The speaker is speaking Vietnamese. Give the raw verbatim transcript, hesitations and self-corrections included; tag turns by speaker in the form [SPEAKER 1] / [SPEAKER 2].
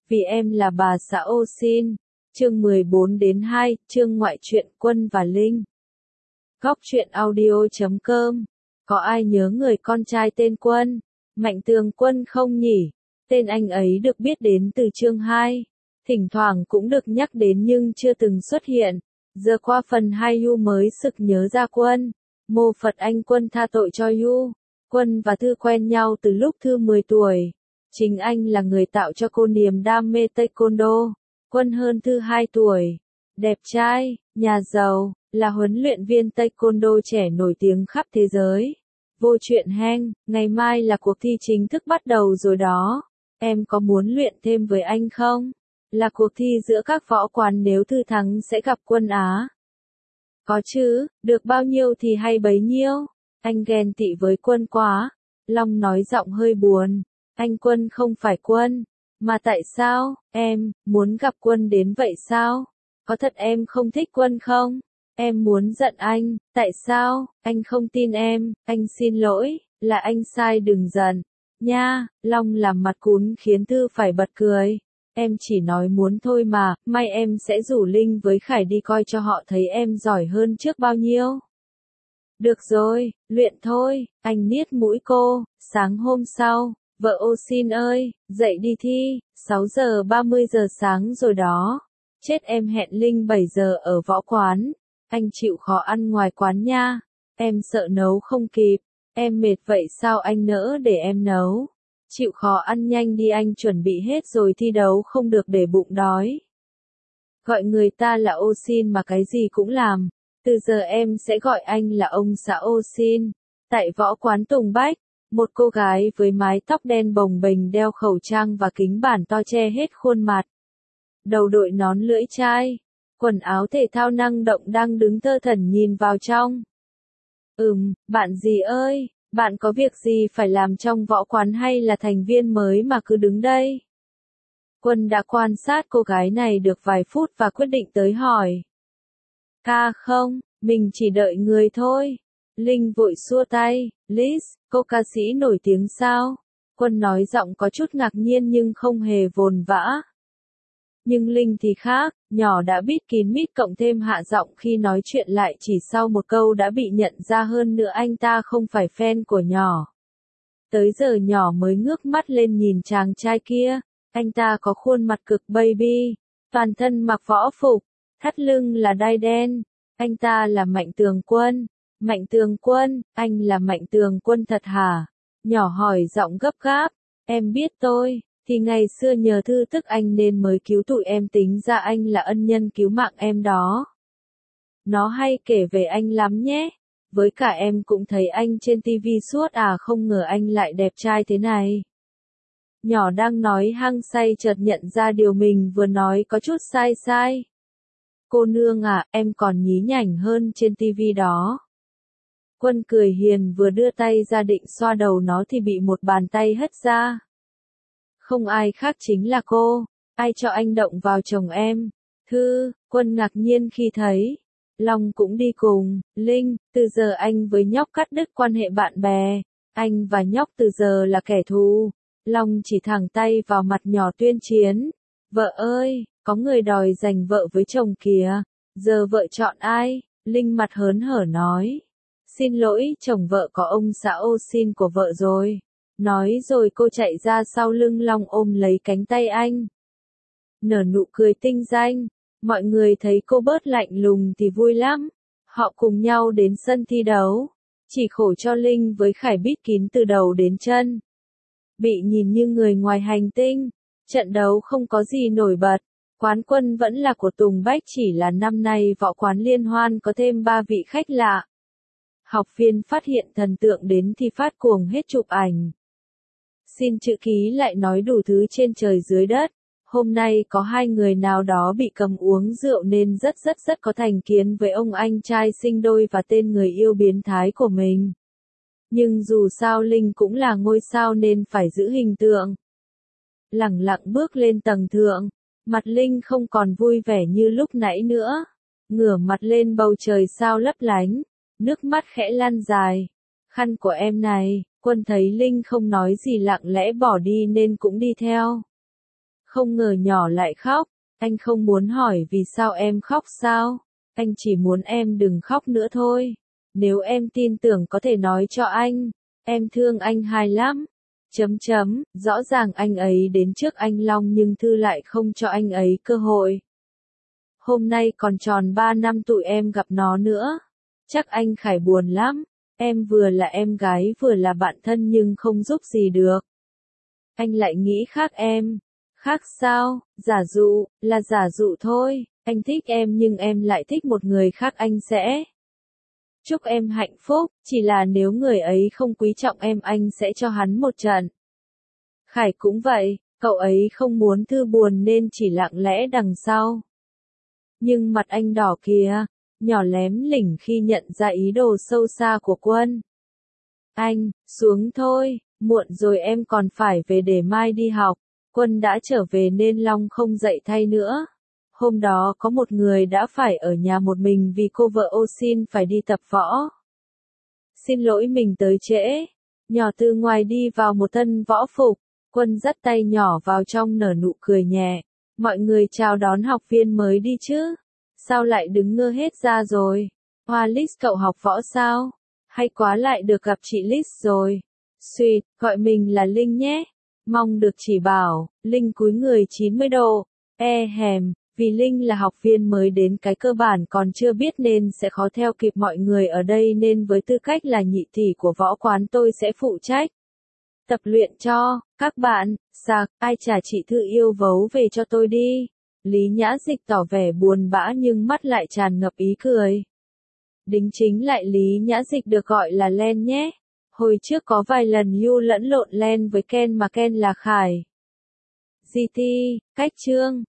[SPEAKER 1] Vì em là bà xã ô xin. Chương mười bốn đến hai, chương ngoại truyện Quân và Linh. Góc truyện audio chấm com. Có ai nhớ người con trai tên Quân? Mạnh Tường Quân không nhỉ? Tên anh ấy được biết đến từ chương hai. Thỉnh thoảng cũng được nhắc đến nhưng chưa từng xuất hiện. Giờ qua phần hai Yu mới sực nhớ ra Quân. Mô Phật anh Quân tha tội cho Yu. Quân và Thư quen nhau từ lúc Thư mười tuổi. Chính anh là người tạo cho cô niềm đam mê taekwondo. Quân hơn Thư hai tuổi. Đẹp trai, nhà giàu, là huấn luyện viên taekwondo trẻ nổi tiếng khắp thế giới. Vô chuyện heng, ngày mai là cuộc thi chính thức bắt đầu rồi đó. Em có muốn luyện thêm với anh không? Là cuộc thi giữa các võ quán, nếu Thư thắng sẽ gặp Quân Á. Có chứ, được bao nhiêu thì hay bấy nhiêu. Anh ghen tị với Quân quá. Long nói giọng hơi buồn. Anh Quân không phải Quân. Mà tại sao, em, muốn gặp Quân đến vậy sao? Có thật em không thích Quân không? Em muốn giận anh, tại sao, anh không tin em, anh xin lỗi, là anh sai đừng giận. Nha, Long làm mặt cún khiến Thư phải bật cười. Em chỉ nói muốn thôi mà, mai em sẽ rủ Linh với Khải đi coi cho họ thấy em giỏi hơn trước bao nhiêu. Được rồi, luyện thôi, anh niết mũi cô. Sáng hôm sau, vợ ô xin ơi, dậy đi thi, sáu giờ ba mươi giờ sáng rồi đó. Chết em hẹn Linh bảy giờ ở võ quán. Anh chịu khó ăn ngoài quán nha. Em sợ nấu không kịp. Em mệt vậy sao anh nỡ để em nấu. Chịu khó ăn nhanh đi, anh chuẩn bị hết rồi thi đấu không được để bụng đói. Gọi người ta là ô xin mà cái gì cũng làm. Từ giờ em sẽ gọi anh là ông xã ô xin. Tại võ quán Tùng Bách, một cô gái với mái tóc đen bồng bềnh đeo khẩu trang và kính bản to che hết khuôn mặt. Đầu đội nón lưỡi chai, quần áo thể thao năng động đang đứng thơ thẩn nhìn vào trong. Ừm, bạn gì ơi, bạn có việc gì phải làm trong võ quán hay là thành viên mới mà cứ đứng đây? Quân đã quan sát cô gái này được vài phút và quyết định tới hỏi. Ca không, mình chỉ đợi người thôi. Linh vội xua tay. Liz, cô ca sĩ nổi tiếng sao? Quân nói giọng có chút ngạc nhiên nhưng không hề vồn vã. Nhưng Linh thì khác, nhỏ đã bít kín mít cộng thêm hạ giọng khi nói chuyện lại chỉ sau một câu đã bị nhận ra, hơn nữa anh ta không phải fan của nhỏ. Tới giờ nhỏ mới ngước mắt lên nhìn chàng trai kia, anh ta có khuôn mặt cực baby, toàn thân mặc võ phục, thắt lưng là đai đen, anh ta là Mạnh Tường Quân. Mạnh Tường Quân, anh là Mạnh Tường Quân thật hả? Nhỏ hỏi giọng gấp gáp, em biết tôi. Thì ngày xưa nhờ Thư tức anh nên mới cứu tụi em, tính ra anh là ân nhân cứu mạng em đó. Nó hay kể về anh lắm nhé. Với cả em cũng thấy anh trên tivi suốt à, không ngờ anh lại đẹp trai thế này. Nhỏ đang nói hăng say chợt nhận ra điều mình vừa nói có chút sai sai. Cô nương à, em còn nhí nhảnh hơn trên tivi đó. Quân cười hiền vừa đưa tay ra định xoa đầu nó thì bị một bàn tay hất ra. Không ai khác chính là cô. Ai cho anh động vào chồng em? Thư. Quân ngạc nhiên khi thấy Long cũng đi cùng. Linh, từ giờ anh với nhóc cắt đứt quan hệ bạn bè. Anh và nhóc từ giờ là kẻ thù. Long chỉ thẳng tay vào mặt nhỏ tuyên chiến. Vợ ơi, có người đòi giành vợ với chồng kìa. Giờ vợ chọn ai? Linh mặt hớn hở nói. Xin lỗi, chồng vợ có ông xã ô xin của vợ rồi. Nói rồi cô chạy ra sau lưng Long ôm lấy cánh tay anh. Nở nụ cười tinh danh. Mọi người thấy cô bớt lạnh lùng thì vui lắm. Họ cùng nhau đến sân thi đấu. Chỉ khổ cho Linh với Khải bít kín từ đầu đến chân. Bị nhìn như người ngoài hành tinh. Trận đấu không có gì nổi bật. Quán quân vẫn là của Tùng Bách, chỉ là năm nay võ quán liên hoan có thêm ba vị khách lạ. Học viên phát hiện thần tượng đến thì phát cuồng hết chụp ảnh. Xin chữ ký lại nói đủ thứ trên trời dưới đất. Hôm nay có hai người nào đó bị cầm uống rượu nên rất rất rất có thành kiến với ông anh trai sinh đôi và tên người yêu biến thái của mình. Nhưng dù sao Linh cũng là ngôi sao nên phải giữ hình tượng. Lẳng lặng bước lên tầng thượng, mặt Linh không còn vui vẻ như lúc nãy nữa. Ngửa mặt lên bầu trời sao lấp lánh, nước mắt khẽ lăn dài. Khăn của em này. Quân thấy Linh không nói gì lặng lẽ bỏ đi nên cũng đi theo. không ngờ nhỏ lại khóc. Anh không muốn hỏi vì sao em khóc sao? Anh chỉ muốn em đừng khóc nữa thôi. Nếu em tin tưởng có thể nói cho anh. Em thương anh hai lắm. Chấm chấm, rõ ràng anh ấy đến trước anh Long nhưng Thư lại không cho anh ấy cơ hội. Hôm nay còn tròn ba năm tụi em gặp nó nữa. Chắc anh Khải buồn lắm. Em vừa là em gái vừa là bạn thân nhưng không giúp gì được. Anh lại nghĩ khác em. Khác sao? Giả dụ, là giả dụ thôi. Anh thích em nhưng em lại thích một người khác anh sẽ. Chúc em hạnh phúc, chỉ là nếu người ấy không quý trọng em anh sẽ cho hắn một trận. Khải cũng vậy, cậu ấy không muốn Thư buồn nên chỉ lặng lẽ đằng sau. Nhưng mặt anh đỏ kìa, nhỏ lém lỉnh khi nhận ra ý đồ sâu xa của Quân. Anh, xuống thôi, muộn rồi em còn phải về để mai đi học. Quân đã trở về nên Long không dậy thay nữa. Hôm đó có một người đã phải ở nhà một mình vì cô vợ ô xin phải đi tập võ. Xin lỗi mình tới trễ. Nhỏ từ ngoài đi vào một thân võ phục. Quân dắt tay nhỏ vào trong nở nụ cười nhẹ. Mọi người chào đón học viên mới đi chứ. Sao lại đứng ngơ hết ra rồi? Hoa Lix cậu học võ sao? Hay quá lại được gặp chị Lix rồi. Xuyệt, gọi mình là Linh nhé. Mong được chỉ bảo. Linh cúi người chín mươi độ. E hèm. Vì Linh là học viên mới đến cái cơ bản còn chưa biết nên sẽ khó theo kịp mọi người ở đây nên với tư cách là nhị tỷ của võ quán tôi sẽ phụ trách tập luyện cho các bạn. Sạc, ai trả chị Thư yêu vấu về cho tôi đi. Lý Nhã Dịch tỏ vẻ buồn bã nhưng mắt lại tràn ngập ý cười. Đính chính lại Lý Nhã Dịch được gọi là Len nhé. Hồi trước có vài lần You lẫn lộn Len với Ken mà Ken là Khải. giê tê, cách chương.